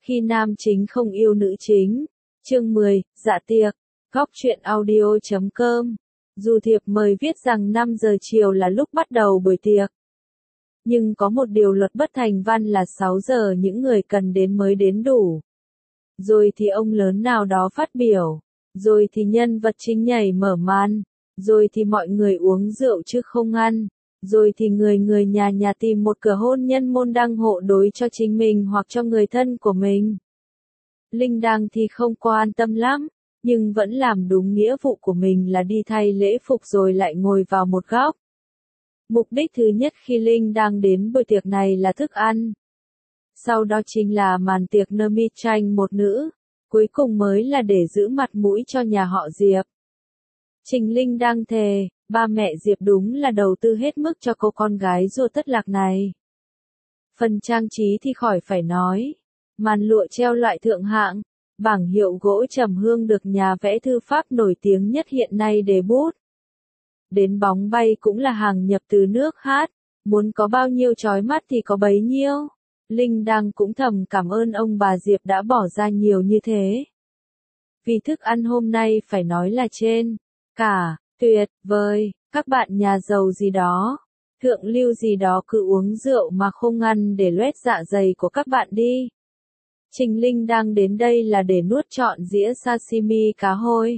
Khi nam chính không yêu nữ chính. Chương 10, dạ tiệc. Góc truyện audio.com. Dù thiệp mời viết rằng 5 giờ chiều là lúc bắt đầu buổi tiệc. Nhưng có một điều luật bất thành văn là 6 giờ những người cần đến mới đến đủ. Rồi thì ông lớn nào đó phát biểu. Rồi thì nhân vật chính nhảy mở màn. Rồi thì mọi người uống rượu chứ không ăn. Rồi thì người nhà tìm một cửa hôn nhân môn đăng hộ đối cho chính mình hoặc cho người thân của mình. Linh Đăng thì không quan tâm lắm, nhưng vẫn làm đúng nghĩa vụ của mình là đi thay lễ phục rồi lại ngồi vào một góc. Mục đích thứ nhất khi Linh Đăng đến buổi tiệc này là thức ăn. Sau đó chính là màn tiệc nơ mi tranh một nữ, cuối cùng mới là để giữ mặt mũi cho nhà họ Diệp. Trình Linh Đăng thề, ba mẹ Diệp đúng là đầu tư hết mức cho cô con gái ruột thất lạc này. Phần trang trí thì khỏi phải nói. Màn lụa treo loại thượng hạng, bảng hiệu gỗ trầm hương được nhà vẽ thư pháp nổi tiếng nhất hiện nay để bút. Đến bóng bay cũng là hàng nhập từ nước hát, muốn có bao nhiêu chói mắt thì có bấy nhiêu. Linh Đăng cũng thầm cảm ơn ông bà Diệp đã bỏ ra nhiều như thế. Vì thức ăn hôm nay phải nói là trên cả, tuyệt vời, các bạn nhà giàu gì đó, thượng lưu gì đó cứ uống rượu mà không ăn để loét dạ dày của các bạn đi. Trình Linh Đăng đến đây là để nuốt trọn dĩa sashimi cá hôi.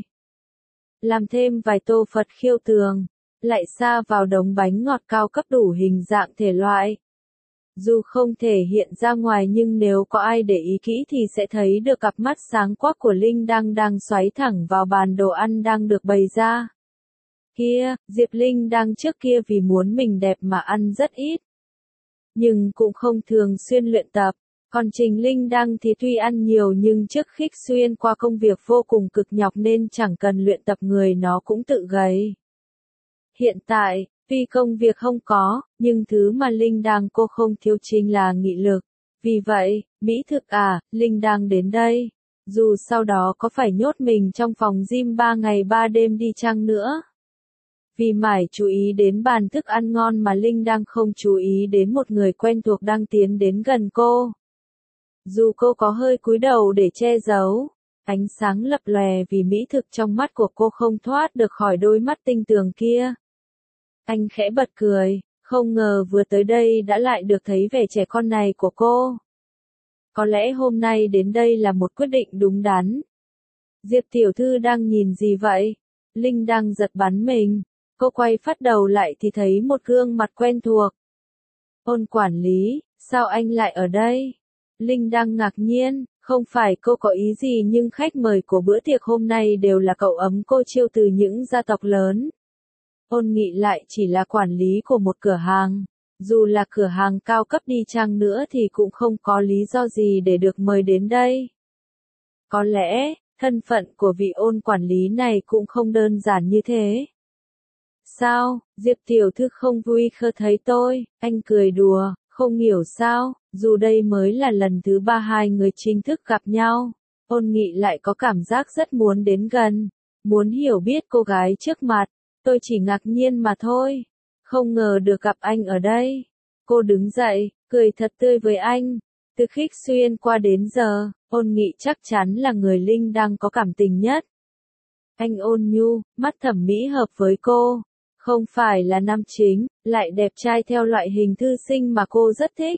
Làm thêm vài tô Phật khiêu tường, lại sa vào đống bánh ngọt cao cấp đủ hình dạng thể loại. Dù không thể hiện ra ngoài nhưng nếu có ai để ý kỹ thì sẽ thấy được cặp mắt sáng quắc của Linh Đăng đang xoáy thẳng vào bàn đồ ăn đang được bày ra. Kia, Diệp Linh Đăng trước kia vì muốn mình đẹp mà ăn rất ít. Nhưng cũng không thường xuyên luyện tập. Còn Trình Linh Đăng thì tuy ăn nhiều nhưng trước khích xuyên qua công việc vô cùng cực nhọc nên chẳng cần luyện tập người nó cũng tự gầy. Hiện tại, tuy công việc không có, nhưng thứ mà Linh Đăng cô không thiếu chính là nghị lực. Vì vậy, mỹ thực Linh Đăng đến đây. Dù sau đó có phải nhốt mình trong phòng gym 3 ngày 3 đêm đi chăng nữa. Vì mải chú ý đến bàn thức ăn ngon mà Linh Đăng không chú ý đến một người quen thuộc đang tiến đến gần cô. Dù cô có hơi cúi đầu để che giấu, ánh sáng lập lòe vì mỹ thực trong mắt của cô không thoát được khỏi đôi mắt tinh tường kia. Anh khẽ bật cười, không ngờ vừa tới đây đã lại được thấy vẻ trẻ con này của cô. Có lẽ hôm nay đến đây là một quyết định đúng đắn. Diệp tiểu thư đang nhìn gì vậy? Linh Đăng giật bắn mình. Cô quay phát đầu lại thì thấy một gương mặt quen thuộc. Ôn quản lý, sao anh lại ở đây? Linh Đăng ngạc nhiên, không phải cô có ý gì nhưng khách mời của bữa tiệc hôm nay đều là cậu ấm cô chiêu từ những gia tộc lớn. Ôn Nghị lại chỉ là quản lý của một cửa hàng. Dù là cửa hàng cao cấp đi chăng nữa thì cũng không có lý do gì để được mời đến đây. Có lẽ, thân phận của vị ôn quản lý này cũng không đơn giản như thế. Sao, Diệp tiểu thư không vui khi thấy tôi, anh cười đùa, không hiểu sao, dù đây mới là lần thứ 3 hai người chính thức gặp nhau. Ôn Nghị lại có cảm giác rất muốn đến gần, muốn hiểu biết cô gái trước mặt, tôi chỉ ngạc nhiên mà thôi, không ngờ được gặp anh ở đây. Cô đứng dậy, cười thật tươi với anh, từ khích xuyên qua đến giờ, Ôn Nghị chắc chắn là người Linh Đăng có cảm tình nhất. Anh ôn nhu, mắt thẩm mỹ hợp với cô. Không phải là nam chính, lại đẹp trai theo loại hình thư sinh mà cô rất thích.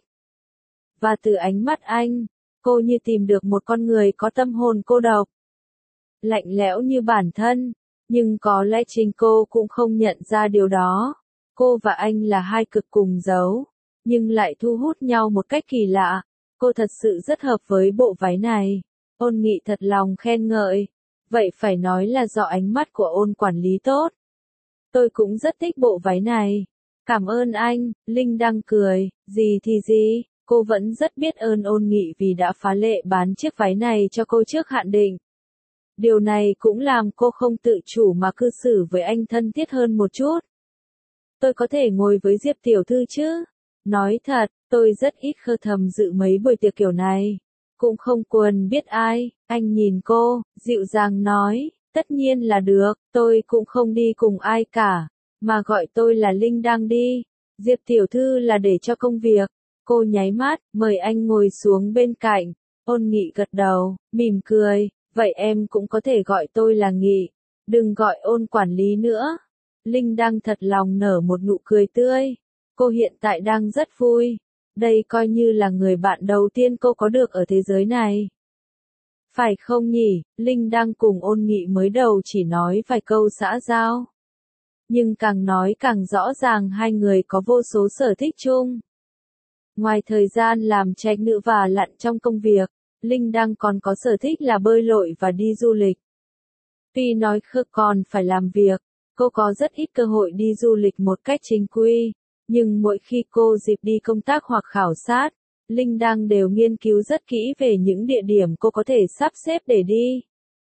Và từ ánh mắt anh, cô như tìm được một con người có tâm hồn cô độc. Lạnh lẽo như bản thân, nhưng có lẽ chính cô cũng không nhận ra điều đó. Cô và anh là hai cực cùng dấu, nhưng lại thu hút nhau một cách kỳ lạ. Cô thật sự rất hợp với bộ váy này. Ôn Nghị thật lòng khen ngợi. Vậy phải nói là do ánh mắt của ôn quản lý tốt. Tôi cũng rất thích bộ váy này. Cảm ơn anh, Linh Đăng cười, gì thì gì, cô vẫn rất biết ơn Ôn Nghị vì đã phá lệ bán chiếc váy này cho cô trước hạn định. Điều này cũng làm cô không tự chủ mà cư xử với anh thân thiết hơn một chút. Tôi có thể ngồi với Diệp tiểu thư chứ? Nói thật, tôi rất ít khơ thầm dự mấy buổi tiệc kiểu này. Cũng không quần biết ai, anh nhìn cô, dịu dàng nói. Tất nhiên là được, tôi cũng không đi cùng ai cả, mà gọi tôi là Linh Đăng đi. Diệp tiểu thư là để cho công việc. Cô nháy mắt, mời anh ngồi xuống bên cạnh. Ôn Nghị gật đầu, mỉm cười, vậy em cũng có thể gọi tôi là Nghị, đừng gọi Ôn quản lý nữa. Linh Đăng thật lòng nở một nụ cười tươi, cô hiện tại đang rất vui, đây coi như là người bạn đầu tiên cô có được ở thế giới này. Phải không nhỉ? Linh Đăng cùng Ôn Nghị mới đầu chỉ nói vài câu xã giao. Nhưng càng nói càng rõ ràng hai người có vô số sở thích chung. Ngoài thời gian làm trạch nữ và lặn trong công việc, Linh Đăng còn có sở thích là bơi lội và đi du lịch. Tuy nói còn phải làm việc, cô có rất ít cơ hội đi du lịch một cách chính quy, nhưng mỗi khi cô dịp đi công tác hoặc khảo sát, Linh Đăng đều nghiên cứu rất kỹ về những địa điểm cô có thể sắp xếp để đi.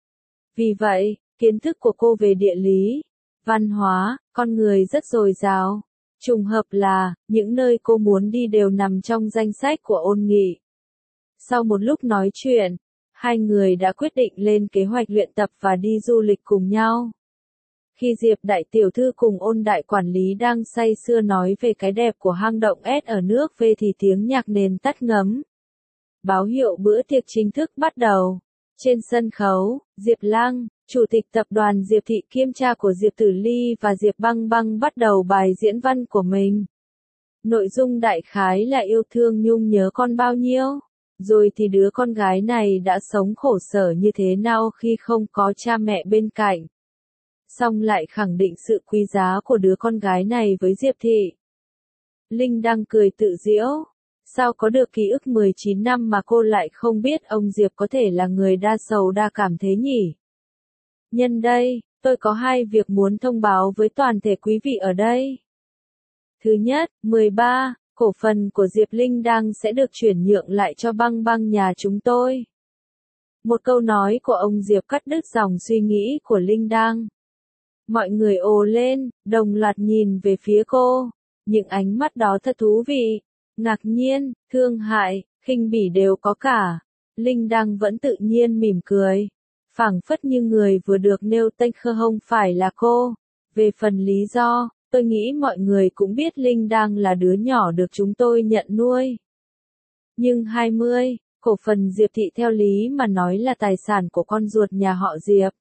Vì vậy, kiến thức của cô về địa lý, văn hóa, con người rất dồi dào. Trùng hợp là, những nơi cô muốn đi đều nằm trong danh sách của Ôn Nghị. Sau một lúc nói chuyện, hai người đã quyết định lên kế hoạch luyện tập và đi du lịch cùng nhau. Khi Diệp đại tiểu thư cùng Ôn đại quản lý đang say sưa nói về cái đẹp của hang động S ở nước V thì tiếng nhạc nền tắt ngấm. Báo hiệu bữa tiệc chính thức bắt đầu. Trên sân khấu, Diệp Lăng, chủ tịch tập đoàn Diệp Thị kiêm cha của Diệp Tử Ly và Diệp Băng Băng bắt đầu bài diễn văn của mình. Nội dung đại khái là yêu thương nhung nhớ con bao nhiêu, rồi thì đứa con gái này đã sống khổ sở như thế nào khi không có cha mẹ bên cạnh. Xong lại khẳng định sự quý giá của đứa con gái này với Diệp Thị. Linh Đăng cười tự giễu. Sao có được ký ức 19 năm mà cô lại không biết ông Diệp có thể là người đa sầu đa cảm thế nhỉ? Nhân đây, tôi có hai việc muốn thông báo với toàn thể quý vị ở đây. Thứ nhất, 13, cổ phần của Diệp Linh Đăng sẽ được chuyển nhượng lại cho Băng Băng nhà chúng tôi. Một câu nói của ông Diệp cắt đứt dòng suy nghĩ của Linh Đăng. Mọi người ồ lên, đồng loạt nhìn về phía cô. Những ánh mắt đó thật thú vị. Ngạc nhiên, thương hại, khinh bỉ đều có cả. Linh Đăng vẫn tự nhiên mỉm cười. Phảng phất như người vừa được nêu tên không phải là cô. Về phần lý do, tôi nghĩ mọi người cũng biết Linh Đăng là đứa nhỏ được chúng tôi nhận nuôi. Nhưng 20, cổ phần Diệp Thị theo lý mà nói là tài sản của con ruột nhà họ Diệp.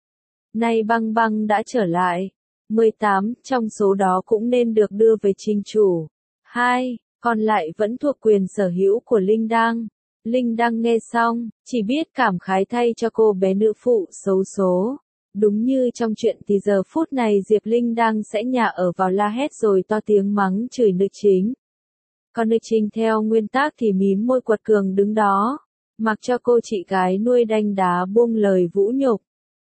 Nay Băng Băng đã trở lại. 18, trong số đó cũng nên được đưa về trình chủ. 2, còn lại vẫn thuộc quyền sở hữu của Linh Đăng. Linh Đăng nghe xong, chỉ biết cảm khái thay cho cô bé nữ phụ xấu số. Đúng như trong chuyện thì giờ phút này Diệp Linh Đăng sẽ nhả ở vào la hét rồi to tiếng mắng chửi nữ chính. Còn nữ chính theo nguyên tắc thì mím môi quật cường đứng đó, mặc cho cô chị gái nuôi đanh đá buông lời vũ nhục.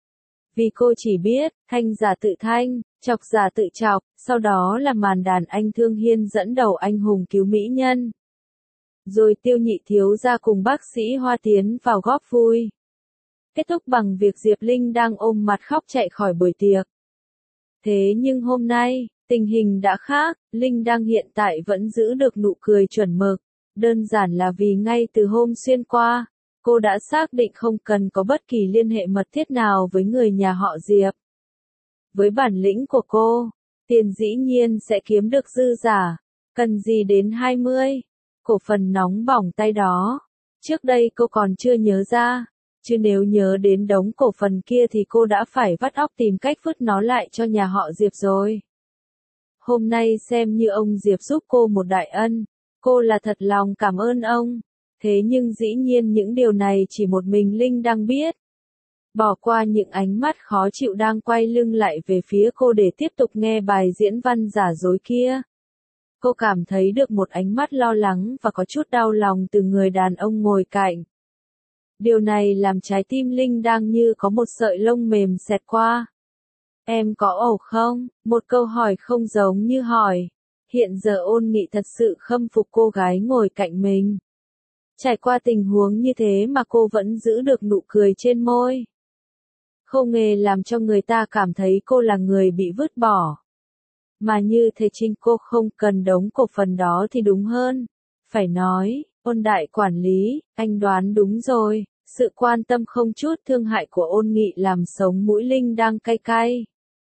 Vì cô chỉ biết, thanh giả tự thanh, chọc giả tự chọc, sau đó là màn đàn anh Thương Hiên dẫn đầu anh hùng cứu mỹ nhân. Rồi Tiêu Nhị thiếu gia cùng bác sĩ Hoa tiến vào góp vui. Kết thúc bằng việc Diệp Linh đang ôm mặt khóc chạy khỏi buổi tiệc. Thế nhưng hôm nay, tình hình đã khác, Linh đang hiện tại vẫn giữ được nụ cười chuẩn mực. Đơn giản là vì ngay từ hôm xuyên qua, cô đã xác định không cần có bất kỳ liên hệ mật thiết nào với người nhà họ Diệp. Với bản lĩnh của cô, tiền dĩ nhiên sẽ kiếm được dư giả, cần gì đến 20, cổ phần nóng bỏng tay đó. Trước đây cô còn chưa nhớ ra, chứ nếu nhớ đến đống cổ phần kia thì cô đã phải vắt óc tìm cách vứt nó lại cho nhà họ Diệp rồi. Hôm nay xem như ông Diệp giúp cô một đại ân, cô là thật lòng cảm ơn ông. Thế nhưng dĩ nhiên những điều này chỉ một mình Linh đang biết. Bỏ qua những ánh mắt khó chịu đang quay lưng lại về phía cô để tiếp tục nghe bài diễn văn giả dối kia. Cô cảm thấy được một ánh mắt lo lắng và có chút đau lòng từ người đàn ông ngồi cạnh. Điều này làm trái tim Linh đang như có một sợi lông mềm xẹt qua. Em có ẩu không? Một câu hỏi không giống như hỏi. Hiện giờ Ôn Nghị thật sự khâm phục cô gái ngồi cạnh mình. Trải qua tình huống như thế mà cô vẫn giữ được nụ cười trên môi. Không ngờ làm cho người ta cảm thấy cô là người bị vứt bỏ. Mà như thế chính cô không cần đống cổ phần đó thì đúng hơn. Phải nói, Ôn đại quản lý, anh đoán đúng rồi. Sự quan tâm không chút thương hại của Ôn Nghị làm sống mũi Linh đang cay cay.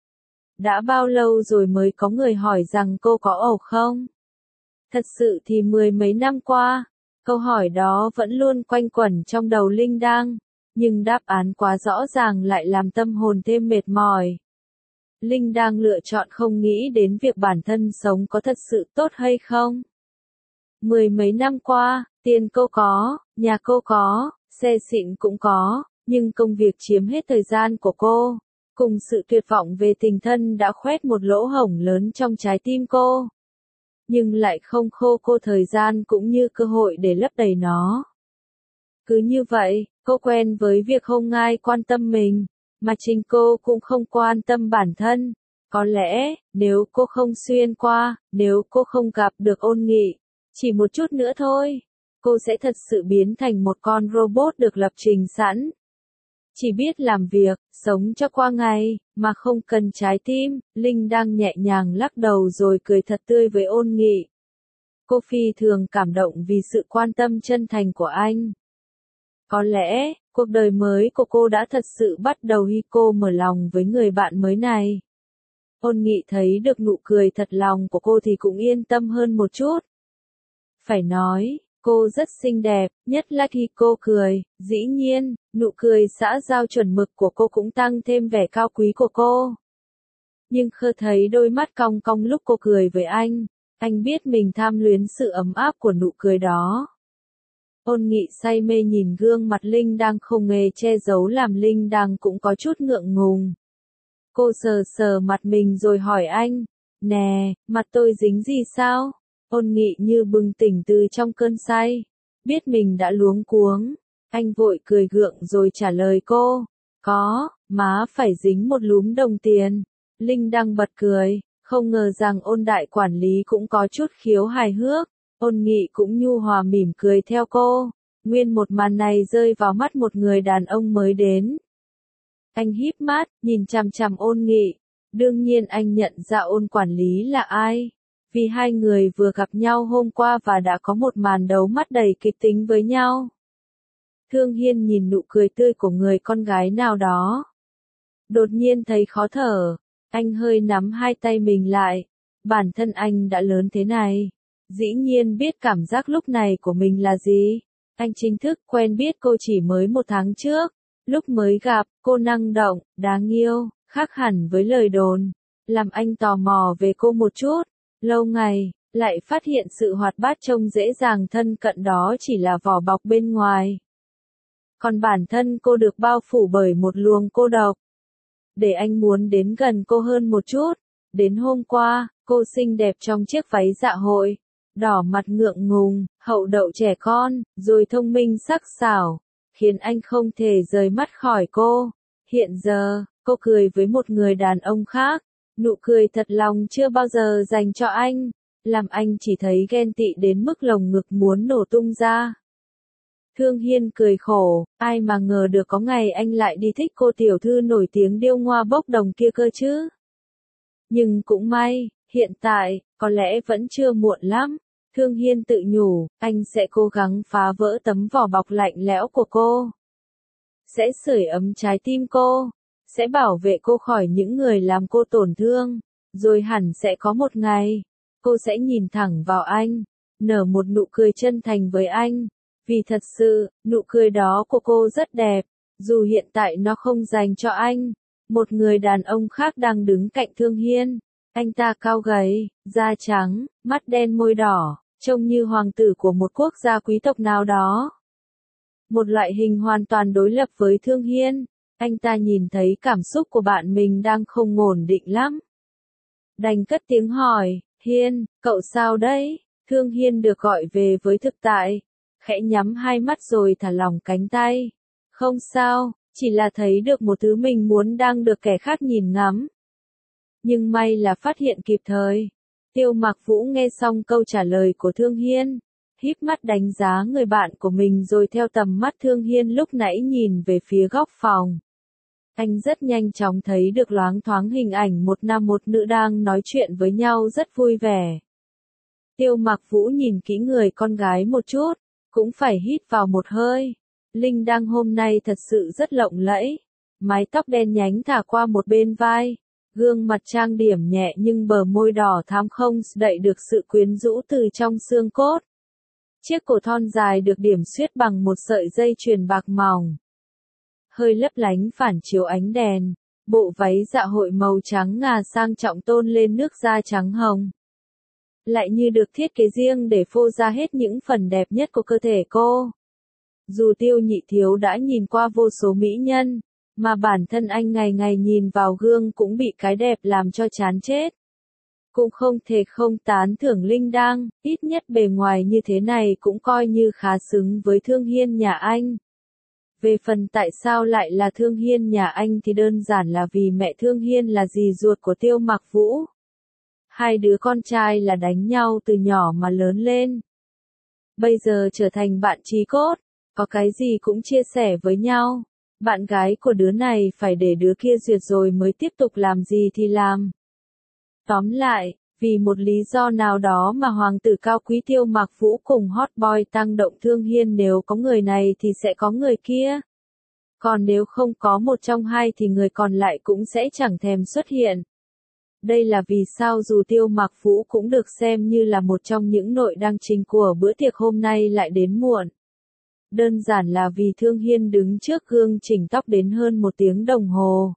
Đã bao lâu rồi mới có người hỏi rằng cô có ẩu không? Thật sự thì 10 mấy năm qua, Câu hỏi đó vẫn luôn quanh quẩn trong đầu Linh Đang, nhưng đáp án quá rõ ràng lại làm tâm hồn thêm mệt mỏi. Linh đang lựa chọn không nghĩ đến việc bản thân sống có thật sự tốt hay không. Mười mấy năm qua, tiền cô có, nhà cô có, xe xịn cũng có, nhưng công việc chiếm hết thời gian của cô, cùng sự tuyệt vọng về tình thân đã khoét một lỗ hổng lớn trong trái tim cô. Nhưng lại không khô cô thời gian cũng như cơ hội để lấp đầy nó. Cứ như vậy, cô quen với việc không ai quan tâm mình, mà chính cô cũng không quan tâm bản thân. Có lẽ, nếu cô không xuyên qua, nếu cô không gặp được Ôn Nghị, chỉ một chút nữa thôi, cô sẽ thật sự biến thành một con robot được lập trình sẵn. Chỉ biết làm việc, sống cho qua ngày, mà không cần trái tim. Linh đang nhẹ nhàng lắc đầu rồi cười thật tươi với Ôn Nghị. Cô phi thường cảm động vì sự quan tâm chân thành của anh. Có lẽ, cuộc đời mới của cô đã thật sự bắt đầu khi cô mở lòng với người bạn mới này. Ôn Nghị thấy được nụ cười thật lòng của cô thì cũng yên tâm hơn một chút. Phải nói, cô rất xinh đẹp, nhất là khi cô cười. Dĩ nhiên, nụ cười xã giao chuẩn mực của cô cũng tăng thêm vẻ cao quý của cô. Nhưng Khơ thấy đôi mắt cong cong lúc cô cười với anh biết mình tham luyến sự ấm áp của nụ cười đó. Ôn Nghị say mê nhìn gương mặt Linh đang không hề che giấu làm Linh đang cũng có chút ngượng ngùng. Cô sờ sờ mặt mình rồi hỏi anh, nè, mặt tôi dính gì sao? Ôn Nghị như bừng tỉnh từ trong cơn say, biết mình đã luống cuống. Anh vội cười gượng rồi trả lời cô, có, má phải dính một lúm đồng tiền. Linh đang bật cười, không ngờ rằng Ôn đại quản lý cũng có chút khiếu hài hước. Ôn Nghị cũng nhu hòa mỉm cười theo cô. Nguyên một màn này rơi vào mắt một người đàn ông mới đến. Anh híp mắt, nhìn chằm chằm Ôn Nghị. Đương nhiên anh nhận ra Ôn quản lý là ai. Vì hai người vừa gặp nhau hôm qua và đã có một màn đấu mắt đầy kịch tính với nhau. Thương Hiên nhìn nụ cười tươi của người con gái nào đó. Đột nhiên thấy khó thở. Anh hơi nắm hai tay mình lại. Bản thân anh đã lớn thế này. Dĩ nhiên biết cảm giác lúc này của mình là gì. Anh chính thức quen biết cô chỉ mới một tháng trước. Lúc mới gặp, cô năng động, đáng yêu, khác hẳn với lời đồn. Làm anh tò mò về cô một chút. Lâu ngày, lại phát hiện sự hoạt bát trông dễ dàng thân cận đó chỉ là vỏ bọc bên ngoài. Còn bản thân cô được bao phủ bởi một luồng cô độc. Để anh muốn đến gần cô hơn một chút. Đến hôm qua, cô xinh đẹp trong chiếc váy dạ hội. Đỏ mặt ngượng ngùng, hậu đậu trẻ con, rồi thông minh sắc sảo, khiến anh không thể rời mắt khỏi cô. Hiện giờ, cô cười với một người đàn ông khác, nụ cười thật lòng chưa bao giờ dành cho anh, làm anh chỉ thấy ghen tị đến mức lồng ngực muốn nổ tung ra. Thương Hiên cười khổ, ai mà ngờ được có ngày anh lại đi thích cô tiểu thư nổi tiếng điêu ngoa bốc đồng kia cơ chứ. Nhưng cũng may, hiện tại, có lẽ vẫn chưa muộn lắm. Thương Hiên tự nhủ, anh sẽ cố gắng phá vỡ tấm vỏ bọc lạnh lẽo của cô. Sẽ sưởi ấm trái tim cô. Sẽ bảo vệ cô khỏi những người làm cô tổn thương. Rồi hẳn sẽ có một ngày, cô sẽ nhìn thẳng vào anh, nở một nụ cười chân thành với anh. Vì thật sự, nụ cười đó của cô rất đẹp. Dù hiện tại nó không dành cho anh. Một người đàn ông khác đang đứng cạnh Thương Hiên. Anh ta cao gầy, da trắng, mắt đen môi đỏ, trông như hoàng tử của một quốc gia quý tộc nào đó. Một loại hình hoàn toàn đối lập với Thương Hiên. Anh ta nhìn thấy cảm xúc của bạn mình đang không ổn định lắm. Đành cất tiếng hỏi, Hiên, cậu sao đấy? Thương Hiên được gọi về với thực tại. Khẽ nhắm hai mắt rồi thả lỏng cánh tay. Không sao, chỉ là thấy được một thứ mình muốn đang được kẻ khác nhìn ngắm. Nhưng may là phát hiện kịp thời. Tiêu Mặc Vũ nghe xong câu trả lời của Thương Hiên, híp mắt đánh giá người bạn của mình rồi theo tầm mắt Thương Hiên lúc nãy nhìn về phía góc phòng. Anh rất nhanh chóng thấy được loáng thoáng hình ảnh một nam một nữ đang nói chuyện với nhau rất vui vẻ. Tiêu Mặc Vũ nhìn kỹ người con gái một chút, cũng phải hít vào một hơi. Linh đang hôm nay thật sự rất lộng lẫy. Mái tóc đen nhánh thả qua một bên vai. Gương mặt trang điểm nhẹ nhưng bờ môi đỏ thắm không đậy được sự quyến rũ từ trong xương cốt. Chiếc cổ thon dài được điểm xuyết bằng một sợi dây chuyền bạc mỏng, hơi lấp lánh phản chiếu ánh đèn. Bộ váy dạ hội màu trắng ngà sang trọng tôn lên nước da trắng hồng, lại như được thiết kế riêng để phô ra hết những phần đẹp nhất của cơ thể cô. Dù Tiêu Nhị Thiếu đã nhìn qua vô số mỹ nhân, mà bản thân anh ngày ngày nhìn vào gương cũng bị cái đẹp làm cho chán chết, cũng không thể không tán thưởng Linh Đăng, ít nhất bề ngoài như thế này cũng coi như khá xứng với Thương Hiên nhà anh. Về phần tại sao lại là Thương Hiên nhà anh thì đơn giản là vì mẹ Thương Hiên là dì ruột của Tiêu Mặc Vũ. Hai đứa con trai là đánh nhau từ nhỏ mà lớn lên. Bây giờ trở thành bạn chí cốt, có cái gì cũng chia sẻ với nhau. Bạn gái của đứa này phải để đứa kia duyệt rồi mới tiếp tục làm gì thì làm. Tóm lại, vì một lý do nào đó mà hoàng tử cao quý Tiêu Mặc Vũ cùng hot boy tăng động Thương Hiên nếu có người này thì sẽ có người kia. Còn nếu không có một trong hai thì người còn lại cũng sẽ chẳng thèm xuất hiện. Đây là vì sao dù Tiêu Mặc Vũ cũng được xem như là một trong những nội đăng chính của bữa tiệc hôm nay lại đến muộn. Đơn giản là vì Thương Hiên đứng trước gương chỉnh tóc đến hơn 1 tiếng đồng hồ.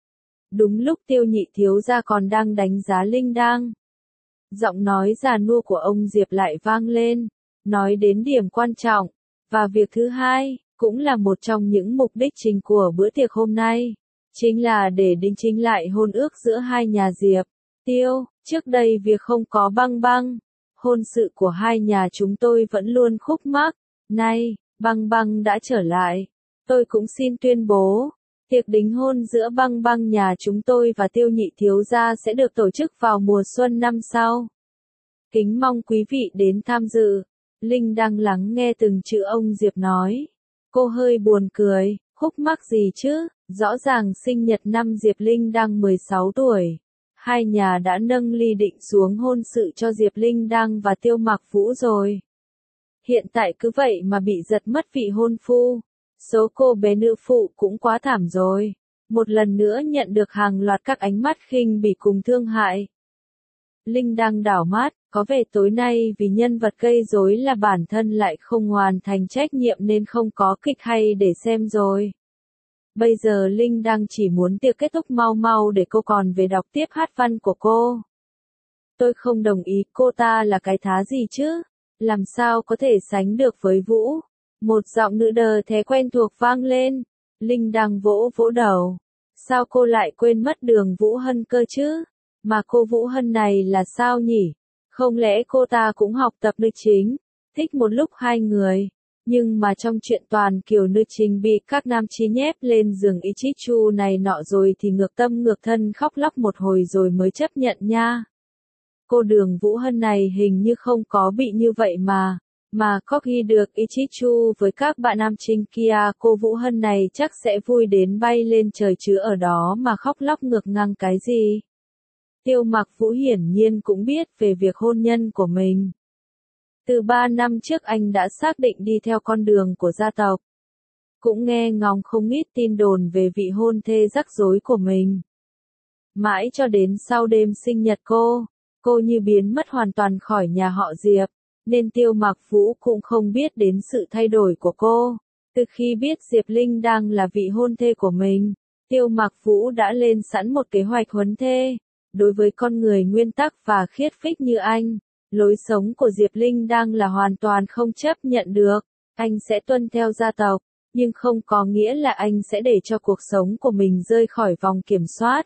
Đúng lúc Tiêu Nhị Thiếu gia còn đang đánh giá Linh Đăng, giọng nói già nua của ông Diệp lại vang lên, nói đến điểm quan trọng, và việc thứ hai, cũng là một trong những mục đích chính của bữa tiệc hôm nay, chính là để đính chính lại hôn ước giữa hai nhà Diệp, Tiêu. Trước đây việc không có Băng Băng, hôn sự của hai nhà chúng tôi vẫn luôn khúc mắc, nay, Băng Băng đã trở lại, tôi cũng xin tuyên bố. Tiệc đính hôn giữa Băng Băng nhà chúng tôi và Tiêu Nhị Thiếu gia sẽ được tổ chức vào mùa xuân năm sau. Kính mong quý vị đến tham dự. Linh đang lắng nghe từng chữ ông Diệp nói. Cô hơi buồn cười, khúc mắc gì chứ, rõ ràng sinh nhật năm Diệp Linh đang 16 tuổi. Hai nhà đã nâng ly định xuống hôn sự cho Diệp Linh Đăng và Tiêu Mặc Vũ rồi. Hiện tại cứ vậy mà bị giật mất vị hôn phu. Số cô bé nữ phụ cũng quá thảm rồi. Một lần nữa nhận được hàng loạt các ánh mắt khinh bỉ cùng thương hại. Linh đang đảo mắt, có vẻ tối nay vì nhân vật gây rối là bản thân lại không hoàn thành trách nhiệm nên không có kịch hay để xem rồi. Bây giờ Linh đang chỉ muốn tiệc kết thúc mau mau để cô còn về đọc tiếp hát văn của cô. Tôi không đồng ý, cô ta là cái thá gì chứ? Làm sao có thể sánh được với Vũ? Một giọng nữ đờ thế quen thuộc vang lên. Linh đang vỗ vỗ đầu. Sao cô lại quên mất Đường Vũ Hân cơ chứ? Mà cô Vũ Hân này là sao nhỉ? Không lẽ cô ta cũng học tập nữ chính? Thích một lúc hai người. Nhưng mà trong chuyện toàn kiểu nữ chính bị các nam chí nhép lên giường Ichichu này nọ rồi thì ngược tâm ngược thân khóc lóc một hồi rồi mới chấp nhận nha. Cô Đường Vũ Hân này hình như không có bị như vậy mà có ghi được Ichichu với các bạn nam chính kia, cô Vũ Hân này chắc sẽ vui đến bay lên trời chứ ở đó mà khóc lóc ngược ngăng cái gì. Tiêu Mặc Vũ hiển nhiên cũng biết về việc hôn nhân của mình. Từ 3 năm trước anh đã xác định đi theo con đường của gia tộc. Cũng nghe ngóng không ít tin đồn về vị hôn thê rắc rối của mình. Mãi cho đến sau đêm sinh nhật cô như biến mất hoàn toàn khỏi nhà họ Diệp, nên Tiêu Mặc Vũ cũng không biết đến sự thay đổi của cô. Từ khi biết Diệp Linh đang là vị hôn thê của mình, Tiêu Mặc Vũ đã lên sẵn một kế hoạch huấn thê. Đối với con người nguyên tắc và khiết phích như anh, lối sống của Diệp Linh đang là hoàn toàn không chấp nhận được. Anh sẽ tuân theo gia tộc, nhưng không có nghĩa là anh sẽ để cho cuộc sống của mình rơi khỏi vòng kiểm soát.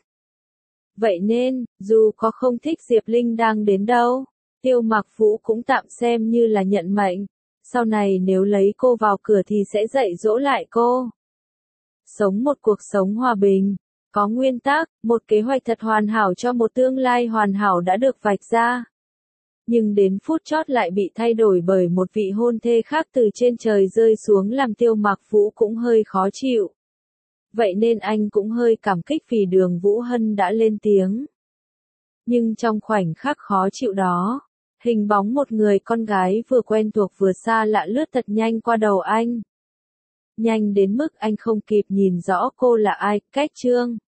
Vậy nên, dù có không thích Diệp Linh đang đến đâu, Tiêu Mặc Vũ cũng tạm xem như là nhận mệnh. Sau này nếu lấy cô vào cửa thì sẽ dạy dỗ lại cô. Sống một cuộc sống hòa bình, có nguyên tắc, một kế hoạch thật hoàn hảo cho một tương lai hoàn hảo đã được vạch ra. Nhưng đến phút chót lại bị thay đổi bởi một vị hôn thê khác từ trên trời rơi xuống làm Tiêu Mặc Vũ cũng hơi khó chịu. Vậy nên anh cũng hơi cảm kích vì Đường Vũ Hân đã lên tiếng. Nhưng trong khoảnh khắc khó chịu đó, hình bóng một người con gái vừa quen thuộc vừa xa lạ lướt thật nhanh qua đầu anh. Nhanh đến mức anh không kịp nhìn rõ cô là ai, Cách Trương.